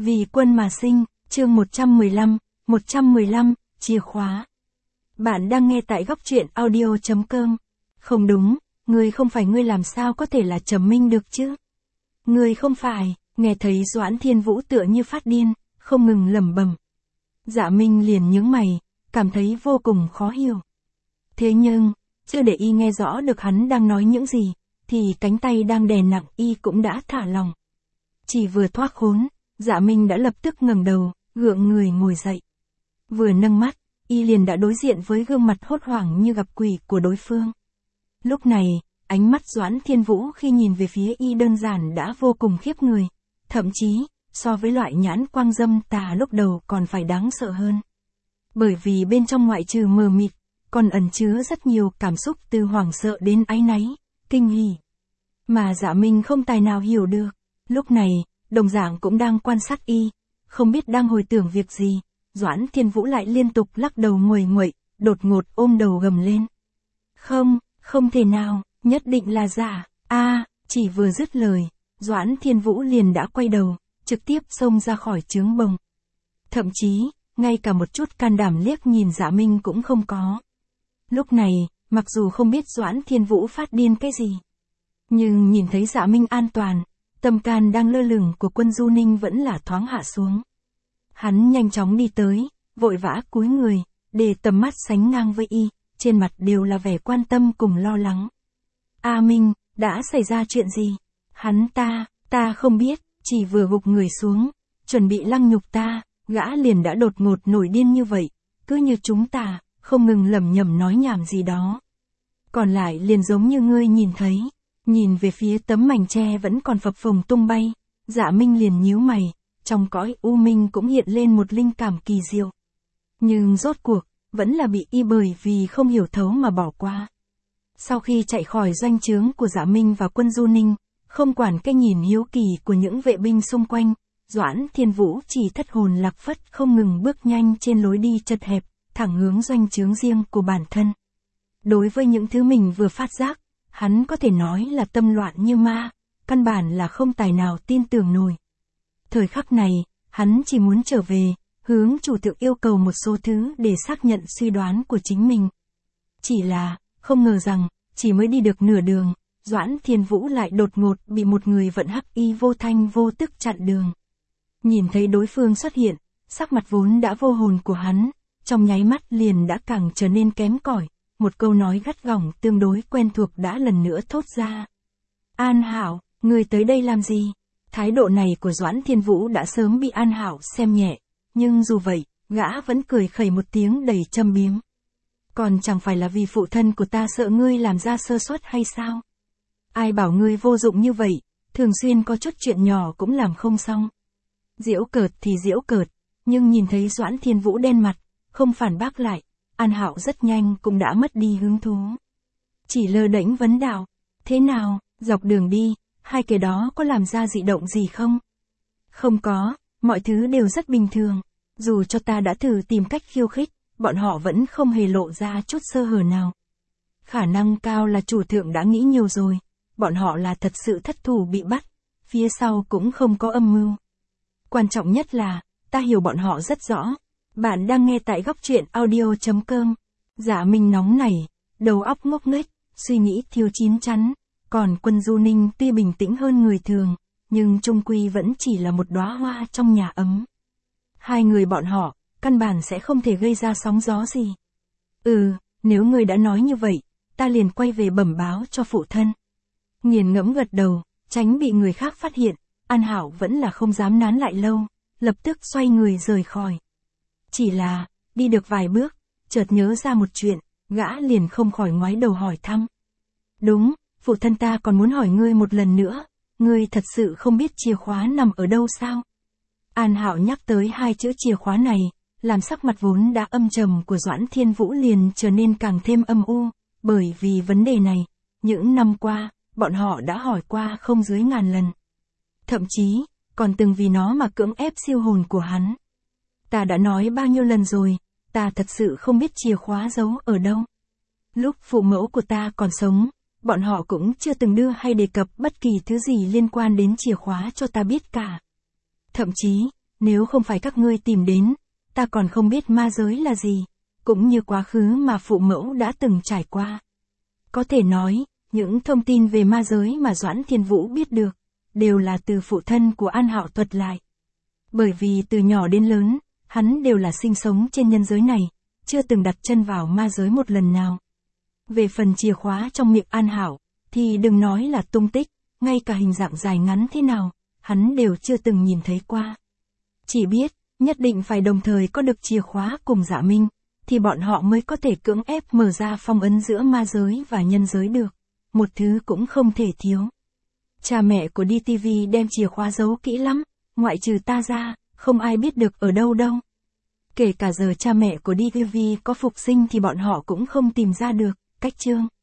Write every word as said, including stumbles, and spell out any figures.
Vì quân mà sinh, chương một trăm mười lăm, một trăm mười lăm, chìa khóa. Bạn đang nghe tại góc truyện audio chấm com. Không đúng, ngươi không phải, ngươi làm sao có thể là Trầm Minh được chứ? Ngươi không phải, nghe thấy Doãn Thiên Vũ tựa như phát điên, không ngừng lẩm bẩm. Dạ Minh liền nhướng mày, cảm thấy vô cùng khó hiểu. Thế nhưng, chưa để y nghe rõ được hắn đang nói những gì, thì cánh tay đang đè nặng y cũng đã thả lỏng. Chỉ vừa thoát khốn, Dạ Minh đã lập tức ngẩng đầu, gượng người ngồi dậy. Vừa nâng mắt, y liền đã đối diện với gương mặt hốt hoảng như gặp quỷ của đối phương. Lúc này, ánh mắt Doãn Thiên Vũ khi nhìn về phía y đơn giản đã vô cùng khiếp người, thậm chí, so với loại nhãn quang dâm tà lúc đầu còn phải đáng sợ hơn. Bởi vì bên trong ngoại trừ mờ mịt, còn ẩn chứa rất nhiều cảm xúc từ hoảng sợ đến áy náy, kinh hỉ. Mà Dạ Minh không tài nào hiểu được. Lúc này, đồng dạng cũng đang quan sát y, không biết đang hồi tưởng việc gì, Doãn Thiên Vũ lại liên tục lắc đầu nguầy nguậy, đột ngột ôm đầu gầm lên. Không, không thể nào, nhất định là giả. A, chỉ vừa dứt lời, Doãn Thiên Vũ liền đã quay đầu, trực tiếp xông ra khỏi trướng bồng. Thậm chí, ngay cả một chút can đảm liếc nhìn Dạ Minh cũng không có. Lúc này, mặc dù không biết Doãn Thiên Vũ phát điên cái gì, nhưng nhìn thấy Dạ Minh an toàn, tâm can đang lơ lửng của Quân Du Ninh vẫn là thoáng hạ xuống. Hắn nhanh chóng đi tới, vội vã cúi người, để tầm mắt sánh ngang với y, trên mặt đều là vẻ quan tâm cùng lo lắng. A Minh, đã xảy ra chuyện gì? Hắn ta, ta không biết, chỉ vừa gục người xuống, chuẩn bị lăng nhục ta, gã liền đã đột ngột nổi điên như vậy, cứ như chúng ta, không ngừng lẩm nhẩm nói nhảm gì đó. Còn lại liền giống như ngươi nhìn thấy. Nhìn về phía tấm mảnh tre vẫn còn phập phồng tung bay, Dạ Minh liền nhíu mày, trong cõi u minh cũng hiện lên một linh cảm kỳ diệu. Nhưng rốt cuộc, vẫn là bị y bởi vì không hiểu thấu mà bỏ qua. Sau khi chạy khỏi doanh trướng của Dạ Minh và Quân Du Ninh, không quản cái nhìn hiếu kỳ của những vệ binh xung quanh, Doãn Thiên Vũ chỉ thất hồn lạc phất không ngừng bước nhanh trên lối đi chật hẹp, thẳng hướng doanh trướng riêng của bản thân. Đối với những thứ mình vừa phát giác, hắn có thể nói là tâm loạn như ma, căn bản là không tài nào tin tưởng nổi. Thời khắc này, hắn chỉ muốn trở về, hướng chủ thượng yêu cầu một số thứ để xác nhận suy đoán của chính mình. Chỉ là, không ngờ rằng, chỉ mới đi được nửa đường, Doãn Thiên Vũ lại đột ngột bị một người vận hắc y vô thanh vô tức chặn đường. Nhìn thấy đối phương xuất hiện, sắc mặt vốn đã vô hồn của hắn, trong nháy mắt liền đã càng trở nên kém cỏi. Một câu nói gắt gỏng tương đối quen thuộc đã lần nữa thốt ra. An Hảo, người tới đây làm gì? Thái độ này của Doãn Thiên Vũ đã sớm bị An Hảo xem nhẹ, nhưng dù vậy, gã vẫn cười khẩy một tiếng đầy châm biếm. Còn chẳng phải là vì phụ thân của ta sợ ngươi làm ra sơ suất hay sao? Ai bảo ngươi vô dụng như vậy, thường xuyên có chút chuyện nhỏ cũng làm không xong. Giễu cợt thì giễu cợt, nhưng nhìn thấy Doãn Thiên Vũ đen mặt, không phản bác lại. An Hạo rất nhanh cũng đã mất đi hứng thú. Chỉ lơ đễnh vấn đạo, thế nào, dọc đường đi, hai cái đó có làm ra dị động gì không? Không có, mọi thứ đều rất bình thường. Dù cho ta đã thử tìm cách khiêu khích, bọn họ vẫn không hề lộ ra chút sơ hở nào. Khả năng cao là chủ thượng đã nghĩ nhiều rồi, bọn họ là thật sự thất thủ bị bắt, phía sau cũng không có âm mưu. Quan trọng nhất là, ta hiểu bọn họ rất rõ. Bạn đang nghe tại góc truyện audio chấm com. Dạ Minh nóng nảy, đầu óc ngốc nghếch, suy nghĩ thiếu chín chắn, còn Quân Du Ninh tuy bình tĩnh hơn người thường, nhưng chung quy vẫn chỉ là một đóa hoa trong nhà ấm. Hai người bọn họ, căn bản sẽ không thể gây ra sóng gió gì. Ừ, nếu người đã nói như vậy, ta liền quay về bẩm báo cho phụ thân. Nghiền ngẫm gật đầu, tránh bị người khác phát hiện, An Hảo vẫn là không dám nán lại lâu, lập tức xoay người rời khỏi. Chỉ là, đi được vài bước, chợt nhớ ra một chuyện, gã liền không khỏi ngoái đầu hỏi thăm. Đúng, phụ thân ta còn muốn hỏi ngươi một lần nữa, ngươi thật sự không biết chìa khóa nằm ở đâu sao? An Hạo nhắc tới hai chữ chìa khóa này, làm sắc mặt vốn đã âm trầm của Doãn Thiên Vũ liền trở nên càng thêm âm u, bởi vì vấn đề này, những năm qua, bọn họ đã hỏi qua không dưới ngàn lần. Thậm chí, còn từng vì nó mà cưỡng ép siêu hồn của hắn. Ta đã nói bao nhiêu lần rồi, ta thật sự không biết chìa khóa giấu ở đâu. Lúc phụ mẫu của ta còn sống, bọn họ cũng chưa từng đưa hay đề cập bất kỳ thứ gì liên quan đến chìa khóa cho ta biết cả. Thậm chí, Nếu không phải các ngươi tìm đến, ta còn không biết ma giới là gì, cũng như quá khứ mà phụ mẫu đã từng trải qua. Có thể nói, những thông tin về ma giới mà Doãn Thiên Vũ biết được, đều là từ phụ thân của An Hạo thuật lại. Bởi vì từ nhỏ đến lớn, hắn đều là sinh sống trên nhân giới này, chưa từng đặt chân vào ma giới một lần nào. Về phần chìa khóa trong miệng An Hạo, thì đừng nói là tung tích, ngay cả hình dạng dài ngắn thế nào, hắn đều chưa từng nhìn thấy qua. Chỉ biết, nhất định phải đồng thời có được chìa khóa cùng Dạ Minh, thì bọn họ mới có thể cưỡng ép mở ra phong ấn giữa ma giới và nhân giới được. Một thứ cũng không thể thiếu. Cha mẹ của đê tê vê đem chìa khóa giấu kỹ lắm, ngoại trừ ta ra, không ai biết được ở đâu đâu. Kể cả giờ cha mẹ của đê tê vê có phục sinh thì bọn họ cũng không tìm ra được. Cách chương